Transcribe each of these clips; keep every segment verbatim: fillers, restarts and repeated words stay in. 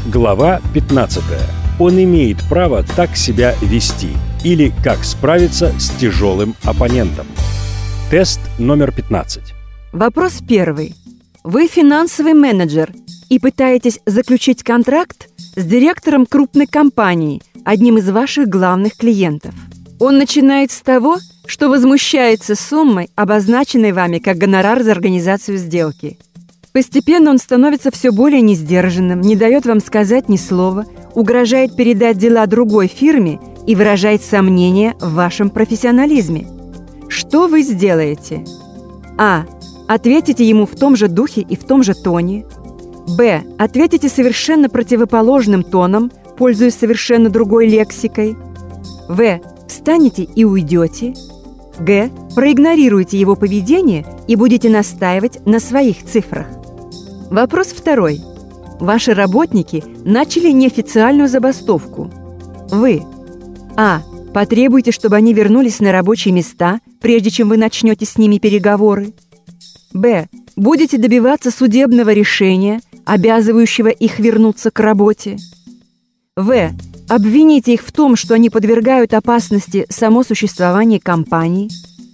Глава пятнадцатая. Он имеет право так себя вести. Или как справиться с тяжелым оппонентом. Тест номер пятнадцать. Вопрос первый. Вы финансовый менеджер и пытаетесь заключить контракт с директором крупной компании, одним из ваших главных клиентов. Он начинает с того, что возмущается суммой, обозначенной вами как гонорар за организацию сделки. Постепенно он становится все более несдержанным, не дает вам сказать ни слова, угрожает передать дела другой фирме и выражает сомнения в вашем профессионализме. Что вы сделаете? А. Ответите ему в том же духе и в том же тоне. Б. Ответите совершенно противоположным тоном, пользуясь совершенно другой лексикой. В. Встанете и уйдете. Г. Проигнорируете его поведение и будете настаивать на своих цифрах. Вопрос второй. Ваши работники начали неофициальную забастовку. Вы А. Потребуйте, чтобы они вернулись на рабочие места, прежде чем вы начнете с ними переговоры. Б. Будете добиваться судебного решения, обязывающего их вернуться к работе. В. Обвините их в том, что они подвергают опасности само существование компании.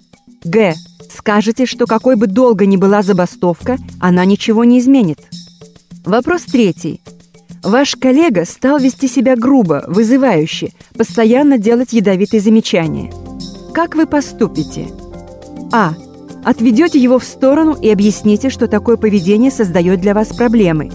Г. Скажете, что какой бы долго ни была забастовка, она ничего не изменит. Вопрос третий. Ваш коллега стал вести себя грубо, вызывающе, постоянно делать ядовитые замечания. Как вы поступите? А. Отведете его в сторону и объясните, что такое поведение создает для вас проблемы.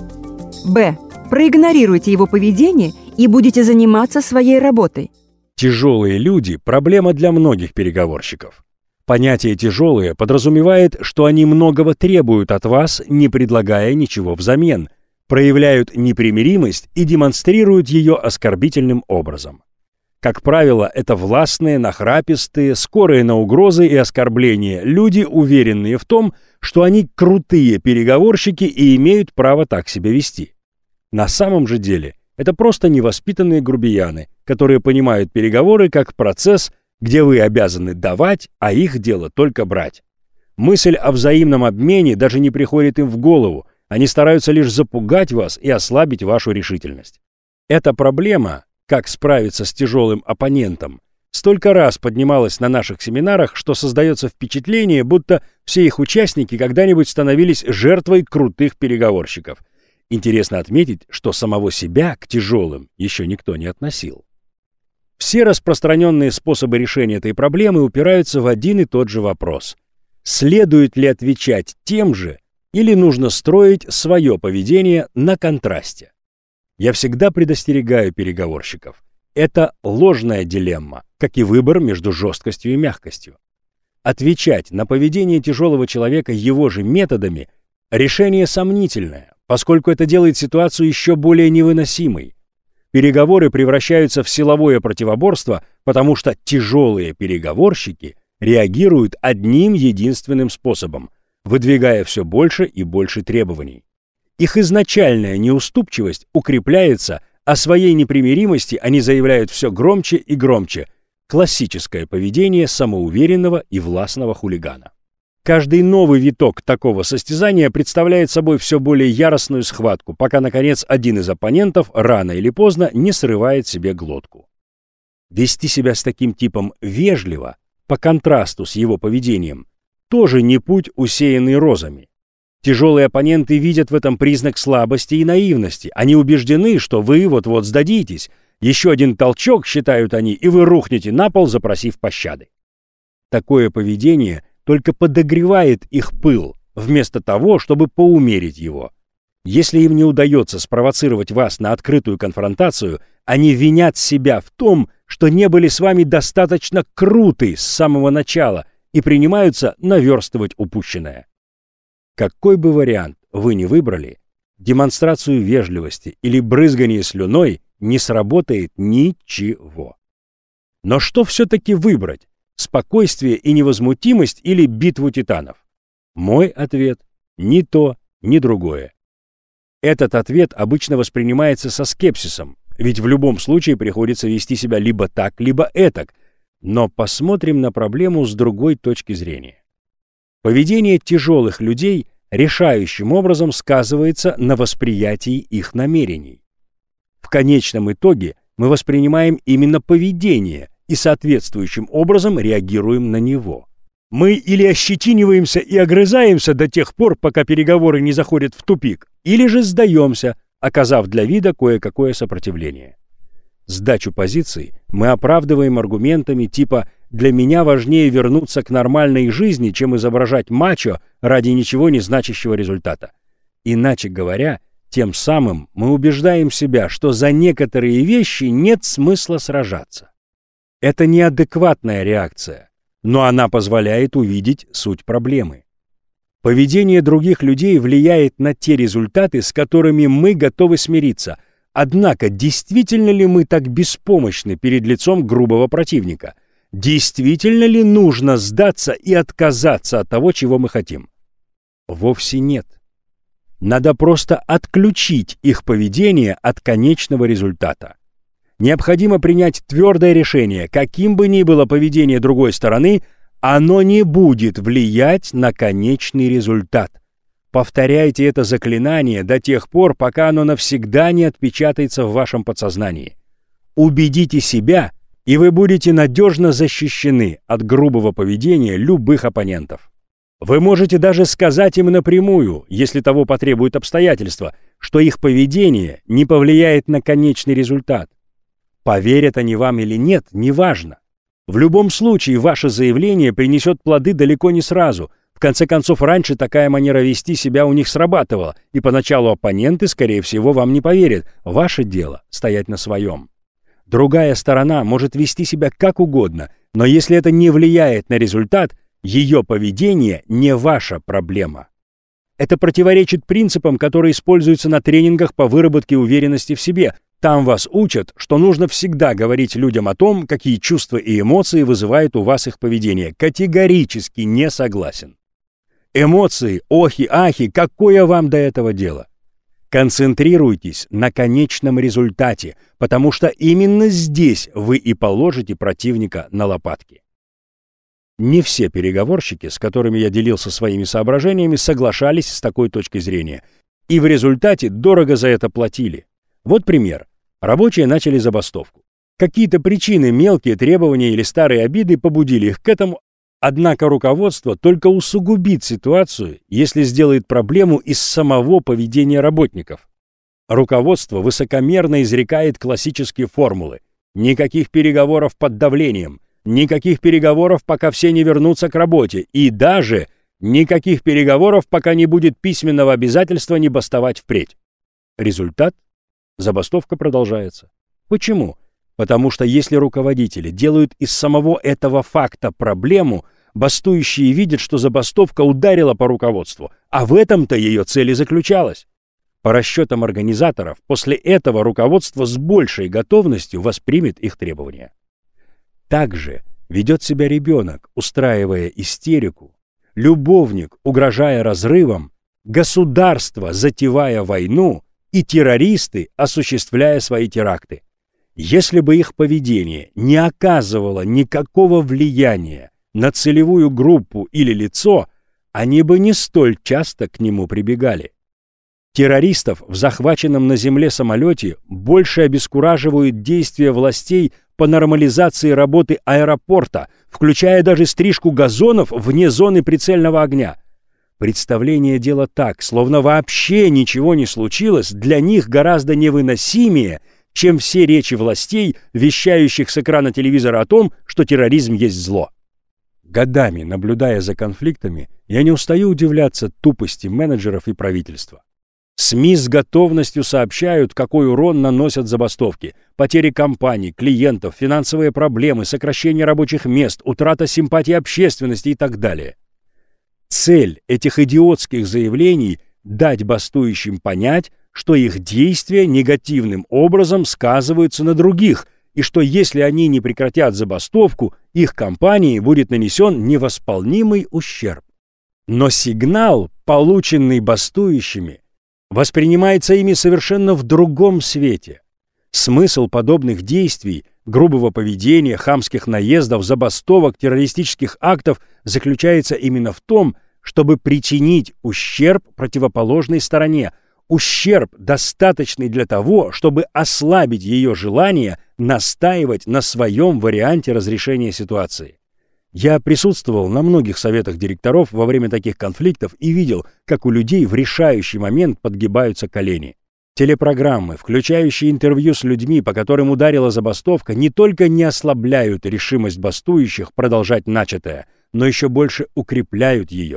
Б. Проигнорируйте его поведение и будете заниматься своей работой. Тяжелые люди – проблема для многих переговорщиков. Понятие «тяжелые» подразумевает, что они многого требуют от вас, не предлагая ничего взамен, проявляют непримиримость и демонстрируют ее оскорбительным образом. Как правило, это властные, нахрапистые, скорые на угрозы и оскорбления люди, уверенные в том, что они крутые переговорщики и имеют право так себя вести. На самом же деле это просто невоспитанные грубияны, которые понимают переговоры как процесс, где вы обязаны давать, а их дело только брать. Мысль о взаимном обмене даже не приходит им в голову, они стараются лишь запугать вас и ослабить вашу решительность. Эта проблема, как справиться с тяжелым оппонентом, столько раз поднималась на наших семинарах, что создается впечатление, будто все их участники когда-нибудь становились жертвой крутых переговорщиков. Интересно отметить, что самого себя к тяжелым еще никто не относил. Все распространенные способы решения этой проблемы упираются в один и тот же вопрос. Следует ли отвечать тем же, или нужно строить свое поведение на контрасте? Я всегда предостерегаю переговорщиков. Это ложная дилемма, как и выбор между жесткостью и мягкостью. Отвечать на поведение тяжелого человека его же методами – решение сомнительное, поскольку это делает ситуацию еще более невыносимой. Переговоры превращаются в силовое противоборство, потому что тяжелые переговорщики реагируют одним единственным способом, выдвигая все больше и больше требований. Их изначальная неуступчивость укрепляется, а своей непримиримости они заявляют все громче и громче. Классическое поведение самоуверенного и властного хулигана. Каждый новый виток такого состязания представляет собой все более яростную схватку, пока, наконец, один из оппонентов рано или поздно не срывает себе глотку. Вести себя с таким типом вежливо, по контрасту с его поведением, тоже не путь, усеянный розами. Тяжелые оппоненты видят в этом признак слабости и наивности. Они убеждены, что вы вот-вот сдадитесь. Еще один толчок, считают они, и вы рухнете на пол, запросив пощады. Такое поведение только подогревает их пыл, вместо того, чтобы поумерить его. Если им не удается спровоцировать вас на открытую конфронтацию, они винят себя в том, что не были с вами достаточно круты с самого начала и принимаются наверстывать упущенное. Какой бы вариант вы ни выбрали, демонстрацию вежливости или брызгание слюной не сработает ничего. Но что все-таки выбрать? Спокойствие и невозмутимость или битву титанов? Мой ответ – ни то, ни другое. Этот ответ обычно воспринимается со скепсисом, ведь в любом случае приходится вести себя либо так, либо этак. Но посмотрим на проблему с другой точки зрения. Поведение тяжелых людей решающим образом сказывается на восприятии их намерений. конечном итоге мы воспринимаем именно поведение и соответствующим образом реагируем на него. Мы или ощетиниваемся и огрызаемся до тех пор, пока переговоры не заходят в тупик, или же сдаемся, оказав для вида кое-какое сопротивление. Сдачу позиций мы оправдываем аргументами типа «для меня важнее вернуться к нормальной жизни, чем изображать мачо ради ничего не значащего результата». Иначе говоря, тем самым мы убеждаем себя, что за некоторые вещи нет смысла сражаться. Это неадекватная реакция, но она позволяет увидеть суть проблемы. Поведение других людей влияет на те результаты, с которыми мы готовы смириться. Однако, действительно ли мы так беспомощны перед лицом грубого противника? Действительно ли нужно сдаться и отказаться от того, чего мы хотим? Вовсе нет. Надо просто отключить их поведение от конечного результата. Необходимо принять твердое решение, каким бы ни было поведение другой стороны, оно не будет влиять на конечный результат. Повторяйте это заклинание до тех пор, пока оно навсегда не отпечатается в вашем подсознании. Убедите себя, и вы будете надежно защищены от грубого поведения любых оппонентов. Вы можете даже сказать им напрямую, если того потребуют обстоятельства, что их поведение не повлияет на конечный результат. Поверят они вам или нет, неважно. В любом случае, ваше заявление принесет плоды далеко не сразу. В конце концов, раньше такая манера вести себя у них срабатывала, и поначалу оппоненты, скорее всего, вам не поверят. Ваше дело — стоять на своем. Другая сторона может вести себя как угодно, но если это не влияет на результат, ее поведение не ваша проблема. Это противоречит принципам, которые используются на тренингах по выработке уверенности в себе. Там вас учат, что нужно всегда говорить людям о том, какие чувства и эмоции вызывает у вас их поведение. Категорически не согласен. Эмоции, охи-ахи, какое вам до этого дело? Концентрируйтесь на конечном результате, потому что именно здесь вы и положите противника на лопатки. Не все переговорщики, с которыми я делился своими соображениями, соглашались с такой точкой зрения, и в результате дорого за это платили. Вот пример. Рабочие начали забастовку. Какие-то причины, мелкие требования или старые обиды побудили их к этому, однако руководство только усугубит ситуацию, если сделает проблему из самого поведения работников. Руководство высокомерно изрекает классические формулы. Никаких переговоров под давлением, никаких переговоров, пока все не вернутся к работе, и даже никаких переговоров, пока не будет письменного обязательства не бастовать впредь. Результат? Забастовка продолжается. Почему? Потому что если руководители делают из самого этого факта проблему, бастующие видят, что забастовка ударила по руководству, а в этом-то ее цель и заключалась. По расчетам организаторов, после этого руководство с большей готовностью воспримет их требования. Также ведет себя ребенок, устраивая истерику, любовник, угрожая разрывом, государство, затевая войну, и террористы, осуществляя свои теракты. Если бы их поведение не оказывало никакого влияния на целевую группу или лицо, они бы не столь часто к нему прибегали. Террористов в захваченном на земле самолете больше обескураживают действия властей по нормализации работы аэропорта, включая даже стрижку газонов вне зоны прицельного огня. Представление дела так, словно вообще ничего не случилось, для них гораздо невыносимее, чем все речи властей, вещающих с экрана телевизора о том, что терроризм есть зло. Годами наблюдая за конфликтами, я не устаю удивляться тупости менеджеров и правительства. СМИ с готовностью сообщают, какой урон наносят забастовки, потери компаний, клиентов, финансовые проблемы, сокращение рабочих мест, утрата симпатии общественности и так далее. Цель этих идиотских заявлений – дать бастующим понять, что их действия негативным образом сказываются на других, и что если они не прекратят забастовку, их компании будет нанесен невосполнимый ущерб. Но сигнал, полученный бастующими, воспринимается ими совершенно в другом свете. Смысл подобных действий, грубого поведения, хамских наездов, забастовок, террористических актов заключается именно в том, чтобы причинить ущерб противоположной стороне, ущерб, достаточный для того, чтобы ослабить ее желание настаивать на своем варианте разрешения ситуации. Я присутствовал на многих советах директоров во время таких конфликтов и видел, как у людей в решающий момент подгибаются колени. Телепрограммы, включающие интервью с людьми, по которым ударила забастовка, не только не ослабляют решимость бастующих продолжать начатое, но еще больше укрепляют ее.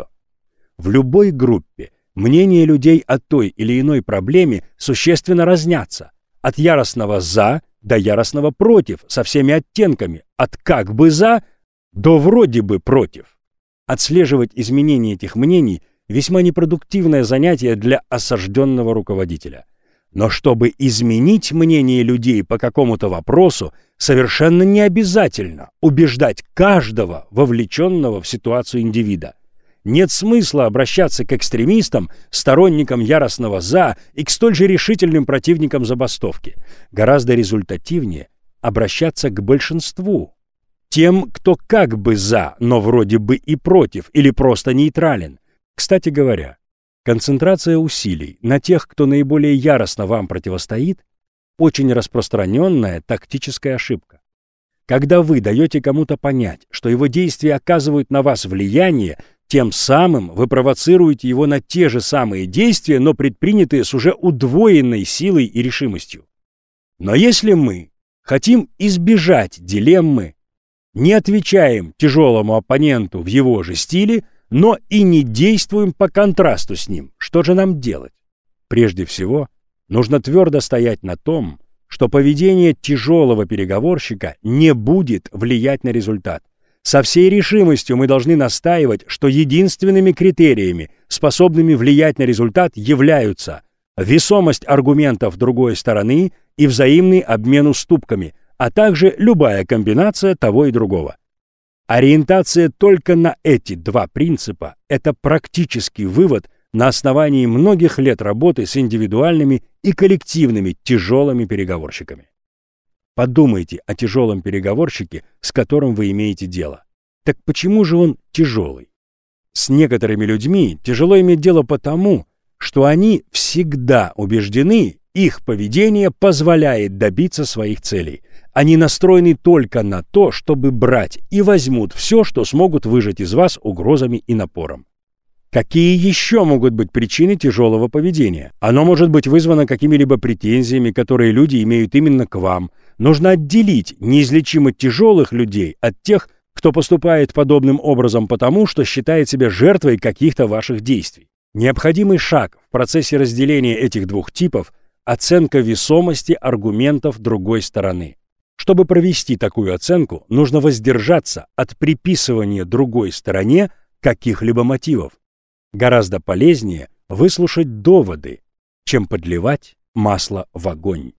В любой группе мнения людей о той или иной проблеме существенно разнятся. От яростного «за» до яростного «против» со всеми оттенками, от «как бы за» до «вроде бы против». Отслеживать изменения этих мнений – весьма непродуктивное занятие для осажденного руководителя. Но чтобы изменить мнение людей по какому-то вопросу, совершенно не обязательно убеждать каждого вовлеченного в ситуацию индивида. Нет смысла обращаться к экстремистам, сторонникам яростного «за» и к столь же решительным противникам забастовки. Гораздо результативнее обращаться к большинству. Тем, кто как бы «за», но вроде бы и «против» или просто нейтрален. Кстати говоря, концентрация усилий на тех, кто наиболее яростно вам противостоит, очень распространенная тактическая ошибка. Когда вы даете кому-то понять, что его действия оказывают на вас влияние, тем самым вы провоцируете его на те же самые действия, но предпринятые с уже удвоенной силой и решимостью. Но если мы хотим избежать дилеммы, не отвечаем тяжелому оппоненту в его же стиле, но и не действуем по контрасту с ним, что же нам делать? Прежде всего, нужно твердо стоять на том, что поведение тяжелого переговорщика не будет влиять на результат. Со всей решимостью мы должны настаивать, что единственными критериями, способными влиять на результат, являются весомость аргументов другой стороны и взаимный обмен уступками, а также любая комбинация того и другого. Ориентация только на эти два принципа – это практический вывод на основании многих лет работы с индивидуальными и коллективными тяжелыми переговорщиками. Подумайте о тяжелом переговорщике, с которым вы имеете дело. Так почему же он тяжелый? С некоторыми людьми тяжело иметь дело потому, что они всегда убеждены, их поведение позволяет добиться своих целей. Они настроены только на то, чтобы брать, и возьмут все, что смогут выжать из вас угрозами и напором. Какие еще могут быть причины тяжелого поведения? Оно может быть вызвано какими-либо претензиями, которые люди имеют именно к вам. Нужно отделить неизлечимо тяжелых людей от тех, кто поступает подобным образом потому, что считает себя жертвой каких-то ваших действий. Необходимый шаг в процессе разделения этих двух типов – оценка весомости аргументов другой стороны. Чтобы провести такую оценку, нужно воздержаться от приписывания другой стороне каких-либо мотивов. Гораздо полезнее выслушать доводы, чем подливать масло в огонь.